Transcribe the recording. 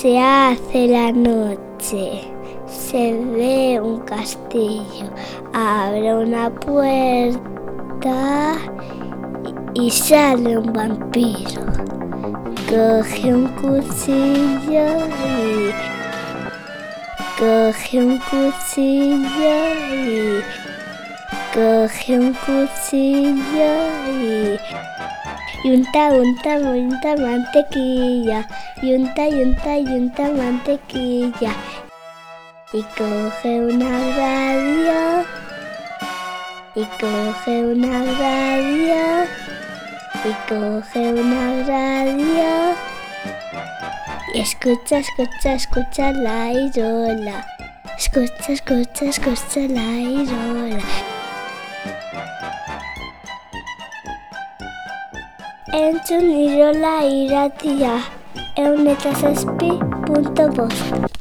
Se hace la noche, se ve un castillo, abre una puerta y sale un vampiro. Coge un cuchillo y coge un cuchillo y coge un cuchillo y unta mantequilla, y unta mantequilla, y coge una radio, y coge una radio, y coge una radio, y escucha la irola, escucha la irola. Entzun irola iratia, 107.5.